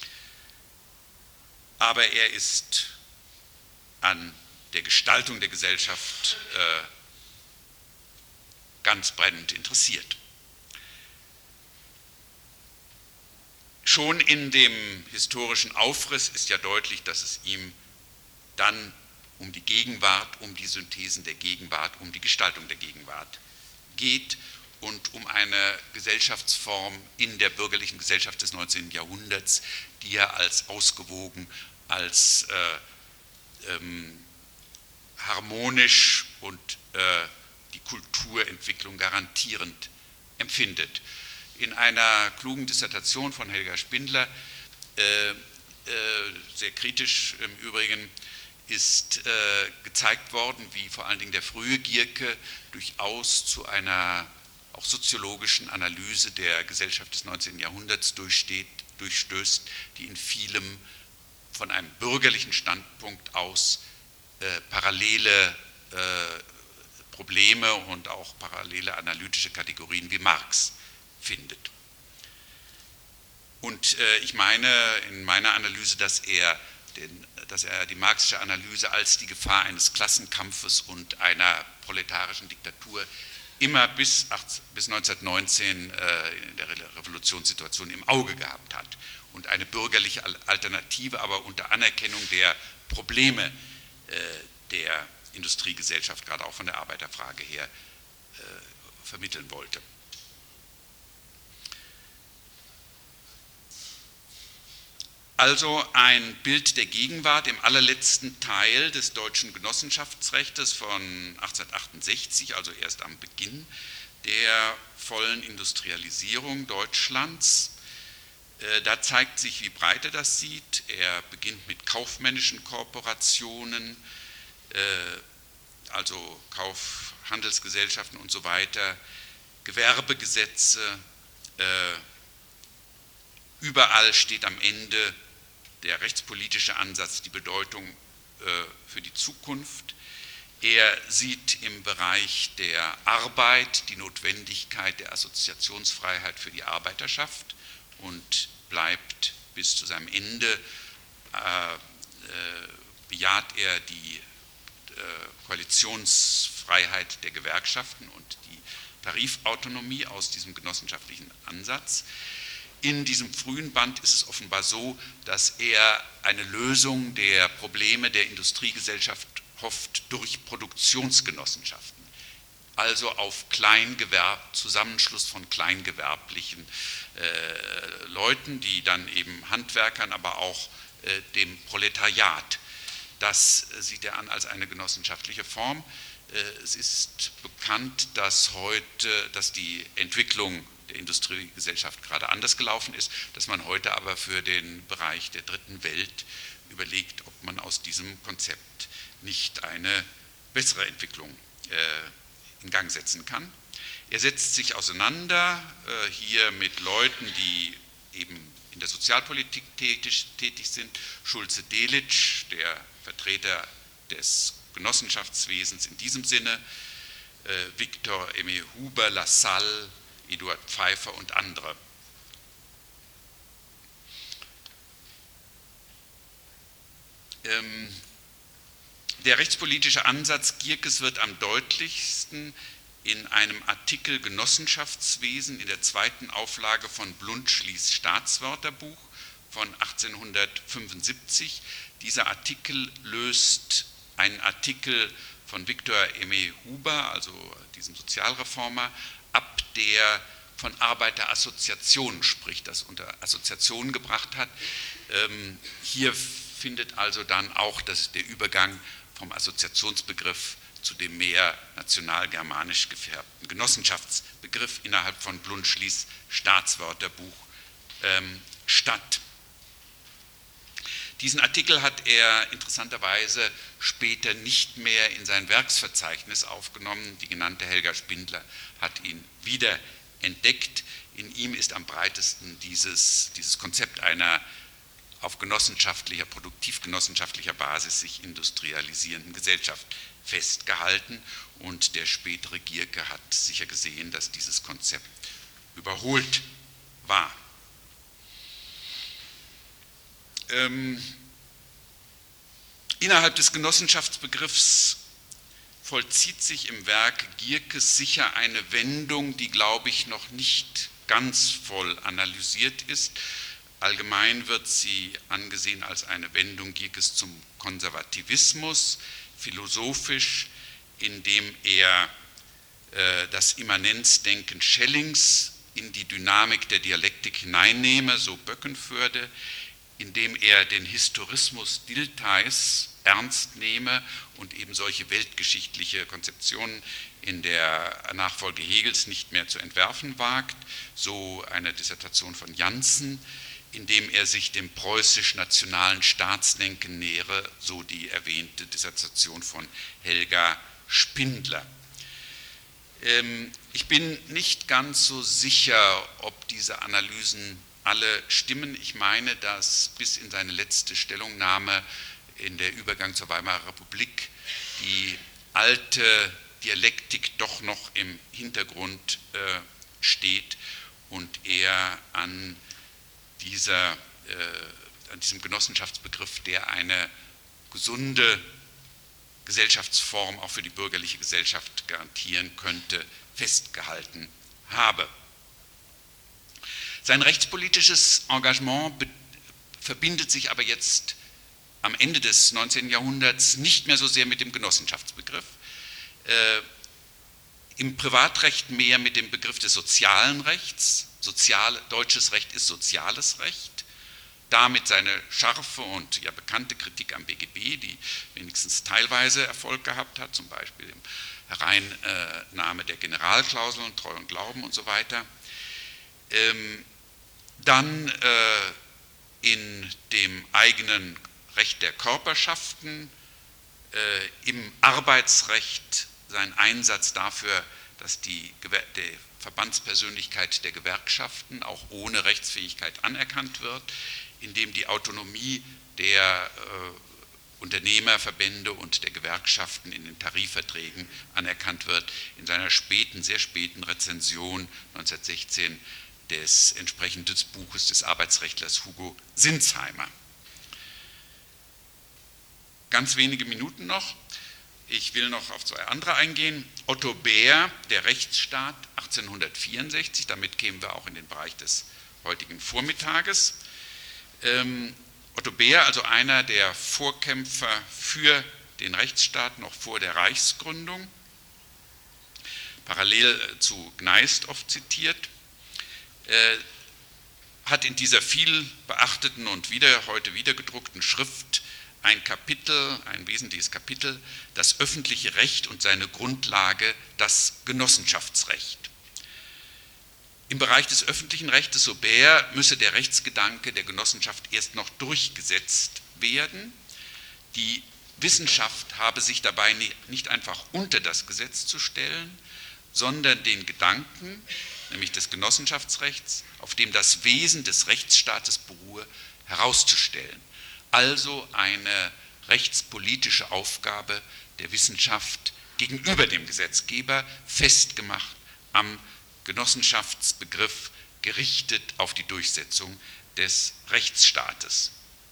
Aber er ist an der Gestaltung der Gesellschaft äh, ganz brennend interessiert. Schon in dem historischen Aufriss ist ja deutlich, dass es ihm dann um die Gegenwart, um die Synthesen der Gegenwart, um die Gestaltung der Gegenwart geht und um eine Gesellschaftsform in der bürgerlichen Gesellschaft des neunzehnten Jahrhunderts, die er als ausgewogen, als äh, ähm, harmonisch und äh, die Kulturentwicklung garantierend empfindet. In einer klugen Dissertation von Helga Spindler, äh, äh, sehr kritisch im Übrigen, ist äh, gezeigt worden, wie vor allen Dingen der frühe Gierke durchaus zu einer auch soziologischen Analyse der Gesellschaft des neunzehnten Jahrhunderts durchsteht, durchstößt, die in vielem von einem bürgerlichen Standpunkt aus äh, parallele äh, Probleme und auch parallele analytische Kategorien wie Marx findet. Und äh, ich meine in meiner Analyse, dass er, den, dass er die marxische Analyse als die Gefahr eines Klassenkampfes und einer proletarischen Diktatur immer bis, bis neunzehnhundertneunzehn äh, in der Revolutionssituation im Auge gehabt hat und eine bürgerliche Alternative, aber unter Anerkennung der Probleme äh, der Industriegesellschaft, gerade auch von der Arbeiterfrage her, äh, vermitteln wollte. Also ein Bild der Gegenwart im allerletzten Teil des deutschen Genossenschaftsrechts von achtzehnhundertachtundsechzig, also erst am Beginn der vollen Industrialisierung Deutschlands. Da zeigt sich, wie breit er das sieht. Er beginnt mit kaufmännischen Korporationen, also Kauf-, Handelsgesellschaften und so weiter, Gewerbegesetze. Überall steht am Ende der rechtspolitische Ansatz, die Bedeutung äh, für die Zukunft. Er sieht im Bereich der Arbeit die Notwendigkeit der Assoziationsfreiheit für die Arbeiterschaft und bleibt bis zu seinem Ende, äh, äh, bejaht er die äh, Koalitionsfreiheit der Gewerkschaften und die Tarifautonomie aus diesem genossenschaftlichen Ansatz. In diesem frühen Band ist es offenbar so, dass er eine Lösung der Probleme der Industriegesellschaft hofft durch Produktionsgenossenschaften, also auf Kleingewerb, Zusammenschluss von kleingewerblichen äh, Leuten, die dann eben Handwerkern, aber auch äh, dem Proletariat. Das sieht er an als eine genossenschaftliche Form. Äh, es ist bekannt, dass heute, dass die Entwicklung der Industriegesellschaft gerade anders gelaufen ist, dass man heute aber für den Bereich der dritten Welt überlegt, ob man aus diesem Konzept nicht eine bessere Entwicklung äh, in Gang setzen kann. Er setzt sich auseinander äh, hier mit Leuten, die eben in der Sozialpolitik tätig, tätig sind. Schulze-Delitzsch, der Vertreter des Genossenschaftswesens in diesem Sinne, äh, Victor Aimé Huber, Lassalle, Eduard Pfeiffer und andere. Ähm, der rechtspolitische Ansatz Gierkes wird am deutlichsten in einem Artikel Genossenschaftswesen in der zweiten Auflage von Bluntschlis Staatswörterbuch von achtzehnhundertfünfundsiebzig. Dieser Artikel löst einen Artikel von Victor Aimé Huber, also diesem Sozialreformer, ab, der von Arbeiterassoziationen spricht, das unter Assoziationen gebracht hat. Ähm, hier findet also dann auch das, der Übergang vom Assoziationsbegriff zu dem mehr nationalgermanisch gefärbten Genossenschaftsbegriff innerhalb von Bluntschlis Staatswörterbuch ähm, statt. Diesen Artikel hat er interessanterweise später nicht mehr in sein Werksverzeichnis aufgenommen. Die genannte Helga Spindler hat ihn wieder entdeckt. In ihm ist am breitesten dieses, dieses Konzept einer auf genossenschaftlicher, produktivgenossenschaftlicher Basis sich industrialisierenden Gesellschaft festgehalten. Und der spätere Gierke hat sicher gesehen, dass dieses Konzept überholt war. Ähm, innerhalb des Genossenschaftsbegriffs vollzieht sich im Werk Gierkes sicher eine Wendung, die, glaube ich, noch nicht ganz voll analysiert ist. Allgemein wird sie angesehen als eine Wendung Gierkes zum Konservativismus, philosophisch, indem er äh, das Immanenzdenken Schellings in die Dynamik der Dialektik hineinnehme, so Böckenförde, indem er den Historismus Diltheis ernst nehme und eben solche weltgeschichtliche Konzeptionen in der Nachfolge Hegels nicht mehr zu entwerfen wagt, so eine Dissertation von Janssen, indem er sich dem preußisch-nationalen Staatsdenken nähere, so die erwähnte Dissertation von Helga Spindler. Ähm, ich bin nicht ganz so sicher, ob diese Analysen alle stimmen. Ich meine, dass bis in seine letzte Stellungnahme in der Übergang zur Weimarer Republik die alte Dialektik doch noch im Hintergrund äh, steht und er an, dieser, äh, an diesem Genossenschaftsbegriff, der eine gesunde Gesellschaftsform auch für die bürgerliche Gesellschaft garantieren könnte, festgehalten habe. Sein rechtspolitisches Engagement verbindet sich aber jetzt am Ende des neunzehnten Jahrhunderts nicht mehr so sehr mit dem Genossenschaftsbegriff, äh, im Privatrecht mehr mit dem Begriff des sozialen Rechts. Sozial, deutsches Recht ist soziales Recht, damit seine scharfe und ja bekannte Kritik am B G B, die wenigstens teilweise Erfolg gehabt hat, zum Beispiel im Hereinnahme der Generalklauseln, Treu und Glauben und so weiter. Ähm, dann äh, in dem eigenen Recht der Körperschaften, äh, im Arbeitsrecht sein Einsatz dafür, dass die, die Verbandspersönlichkeit der Gewerkschaften auch ohne Rechtsfähigkeit anerkannt wird, indem die Autonomie der äh, Unternehmerverbände und der Gewerkschaften in den Tarifverträgen anerkannt wird, in seiner späten, sehr späten Rezension neunzehnhundertsechzehn des entsprechenden Buches des Arbeitsrechtlers Hugo Sinzheimer. Ganz wenige Minuten noch. Ich will noch auf zwei andere eingehen. Otto Bär, der Rechtsstaat, achtzehnhundertvierundsechzig, damit kämen wir auch in den Bereich des heutigen Vormittages. Ähm, Otto Bär, also einer der Vorkämpfer für den Rechtsstaat noch vor der Reichsgründung, parallel zu Gneist oft zitiert, äh, hat in dieser viel beachteten und wieder, heute wieder gedruckten Schrift ein Kapitel, ein wesentliches Kapitel, das öffentliche Recht und seine Grundlage, das Genossenschaftsrecht. Im Bereich des öffentlichen Rechtes, so Bär, müsse der Rechtsgedanke der Genossenschaft erst noch durchgesetzt werden. Die Wissenschaft habe sich dabei nicht einfach unter das Gesetz zu stellen, sondern den Gedanken, nämlich des Genossenschaftsrechts, auf dem das Wesen des Rechtsstaates beruhe, herauszustellen. Also eine rechtspolitische Aufgabe der Wissenschaft gegenüber dem Gesetzgeber, festgemacht am Genossenschaftsbegriff, gerichtet auf die Durchsetzung des Rechtsstaates.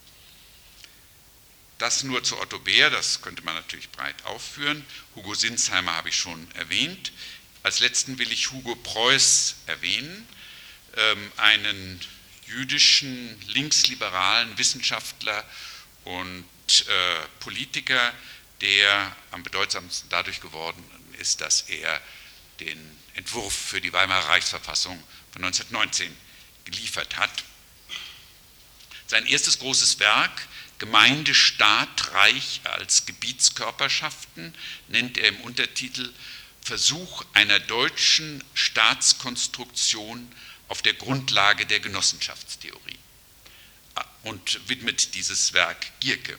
Das nur zu Otto Bär, das könnte man natürlich breit aufführen. Hugo Sinzheimer habe ich schon erwähnt. Als letzten will ich Hugo Preuß erwähnen, einen jüdischen, linksliberalen Wissenschaftler und äh, Politiker, der am bedeutsamsten dadurch geworden ist, dass er den Entwurf für die Weimarer Reichsverfassung von neunzehnhundertneunzehn geliefert hat. Sein erstes großes Werk, Gemeinde, Staat, Reich als Gebietskörperschaften, nennt er im Untertitel Versuch einer deutschen Staatskonstruktion auf der Grundlage der Genossenschaftstheorie und widmet dieses Werk Gierke.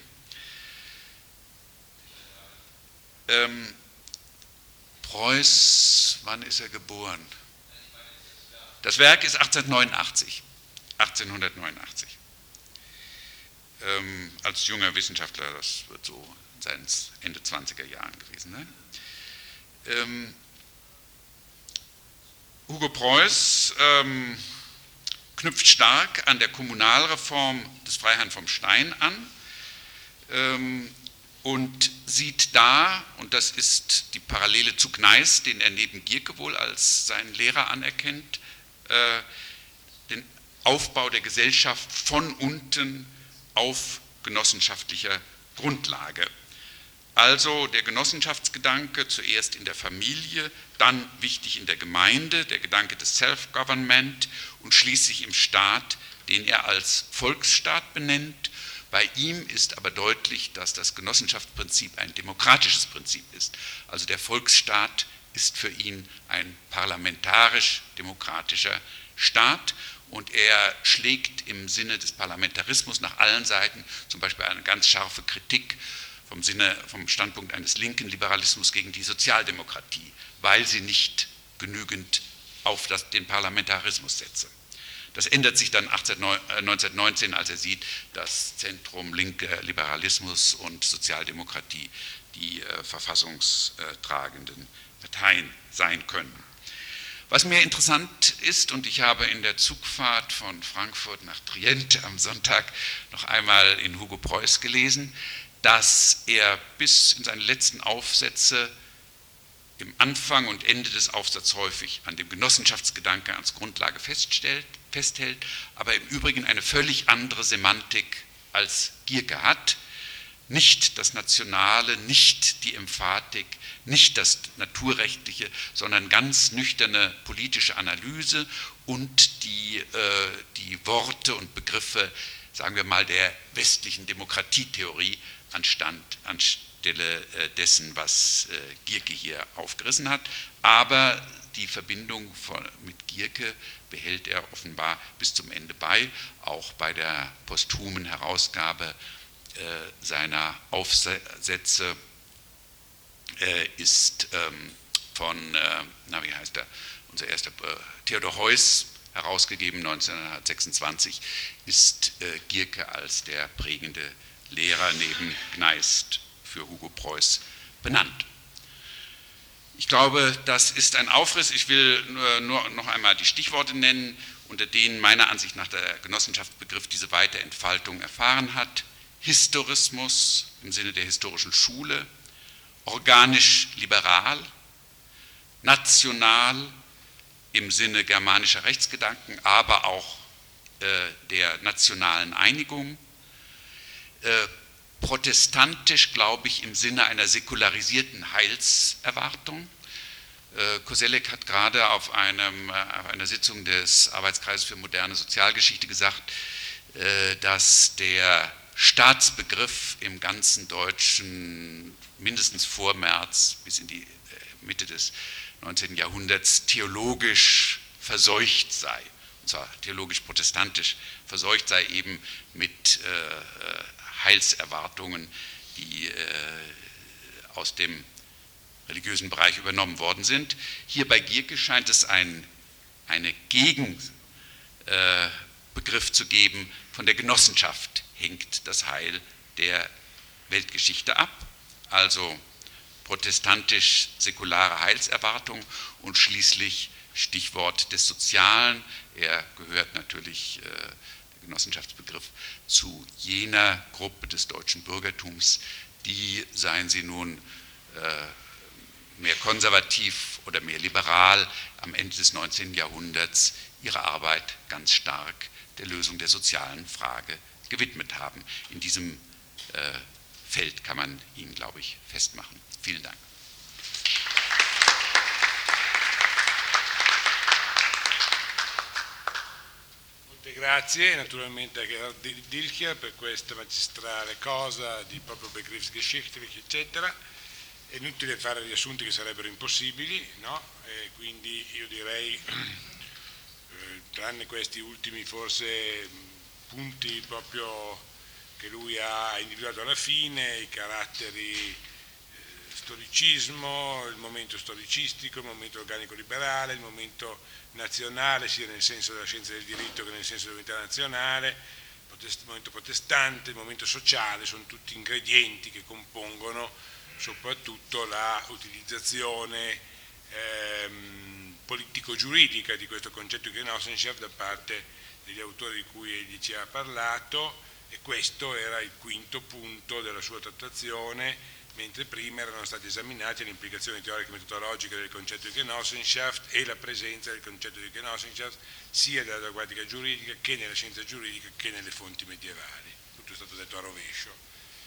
Ähm, Preuß, wann ist er geboren? Das Werk ist achtzehnhundertneunundachtzig. achtzehnhundertneunundachtzig. Ähm, als junger Wissenschaftler, das wird so in seinen Ende zwanziger Jahren gewesen. Ne? Ähm, Hugo Preuß ähm, knüpft stark an der Kommunalreform des Freiherrn vom Stein an ähm, und sieht da, und das ist die Parallele zu Gneis, den er neben Gierke wohl als seinen Lehrer anerkennt, äh, den Aufbau der Gesellschaft von unten auf genossenschaftlicher Grundlage. Also der Genossenschaftsgedanke zuerst in der Familie, dann wichtig in der Gemeinde, der Gedanke des Self-Government und schließlich im Staat, den er als Volksstaat benennt. Bei ihm ist aber deutlich, dass das Genossenschaftsprinzip ein demokratisches Prinzip ist. Also der Volksstaat ist für ihn ein parlamentarisch-demokratischer Staat und er schlägt im Sinne des Parlamentarismus nach allen Seiten zum Beispiel eine ganz scharfe Kritik vom Sinne, vom Standpunkt eines linken Liberalismus gegen die Sozialdemokratie, weil sie nicht genügend auf das, den Parlamentarismus setze. Das ändert sich dann neunzehnhundertneunzehn, als er sieht, dass Zentrum, linker Liberalismus und Sozialdemokratie die äh, verfassungstragenden Parteien sein können. Was mir interessant ist, und ich habe in der Zugfahrt von Frankfurt nach Trient am Sonntag noch einmal in Hugo Preuß gelesen, dass er bis in seine letzten Aufsätze im Anfang und Ende des Aufsatzes häufig an dem Genossenschaftsgedanke als Grundlage feststellt, festhält, aber im Übrigen eine völlig andere Semantik als Gierke hat. Nicht das Nationale, nicht die Emphatik, nicht das Naturrechtliche, sondern ganz nüchterne politische Analyse und die, äh, die Worte und Begriffe, sagen wir mal, der westlichen Demokratietheorie anstand, anstelle dessen, was Gierke hier aufgerissen hat. Aber die Verbindung von, mit Gierke behält er offenbar bis zum Ende bei, auch bei der posthumen Herausgabe äh, seiner Aufsätze äh, ist ähm, von, äh, na wie heißt er, unser erster äh, Theodor Heuss herausgegeben, neunzehnhundertsechsundzwanzig, ist äh, Gierke als der prägende Lehrer neben Gneist für Hugo Preuß benannt. Ich glaube, das ist ein Aufriss. Ich will nur, nur noch einmal die Stichworte nennen, unter denen meiner Ansicht nach der Genossenschaftsbegriff diese Weiterentfaltung erfahren hat. Historismus im Sinne der historischen Schule, organisch-liberal, national im Sinne germanischer Rechtsgedanken, aber auch äh, der nationalen Einigung, äh, protestantisch, glaube ich, im Sinne einer säkularisierten Heilserwartung. Äh, Koselleck hat gerade auf, einem, äh, auf einer Sitzung des Arbeitskreises für moderne Sozialgeschichte gesagt, äh, dass der Staatsbegriff im ganzen Deutschen mindestens vor März bis in die äh, Mitte des neunzehnten Jahrhunderts theologisch verseucht sei. Und zwar theologisch-protestantisch verseucht sei, eben mit äh, Heilserwartungen, die äh, aus dem religiösen Bereich übernommen worden sind. Hier bei Gierke scheint es ein eine Gegenbegriff äh, zu geben, von der Genossenschaft hängt das Heil der Weltgeschichte ab, also protestantisch-säkulare Heilserwartung und schließlich Stichwort des Sozialen. Er gehört natürlich, äh, der Genossenschaftsbegriff, zu jener Gruppe des deutschen Bürgertums, die, seien sie nun äh, mehr konservativ oder mehr liberal, am Ende des neunzehnten Jahrhunderts ihre Arbeit ganz stark der Lösung der sozialen Frage gewidmet haben. In diesem äh, Feld kann man ihn, glaube ich, festmachen. Vielen Dank. Grazie naturalmente a Gerhard Dilcher per questa magistrale cosa di proprio Begriffsgeschichtlich eccetera. È inutile fare riassunti che sarebbero impossibili, no? E quindi io direi, eh, tranne questi ultimi forse punti proprio che lui ha individuato alla fine, i caratteri eh, storicismo, il momento storicistico, il momento organico liberale, il momento nazionale sia nel senso della scienza del diritto che nel senso dell'unità nazionale, il momento protestante, il momento sociale, sono tutti ingredienti che compongono soprattutto la utilizzazione ehm, politico-giuridica di questo concetto di Genossenschaft da parte degli autori di cui egli ci ha parlato, e questo era il quinto punto della sua trattazione, mentre prima erano stati esaminati le implicazioni teoriche e metodologiche del concetto di Genossenschaft e la presenza del concetto di Genossenschaft sia nella dogmatica giuridica che nella scienza giuridica che nelle fonti medievali. Tutto è stato detto a rovescio.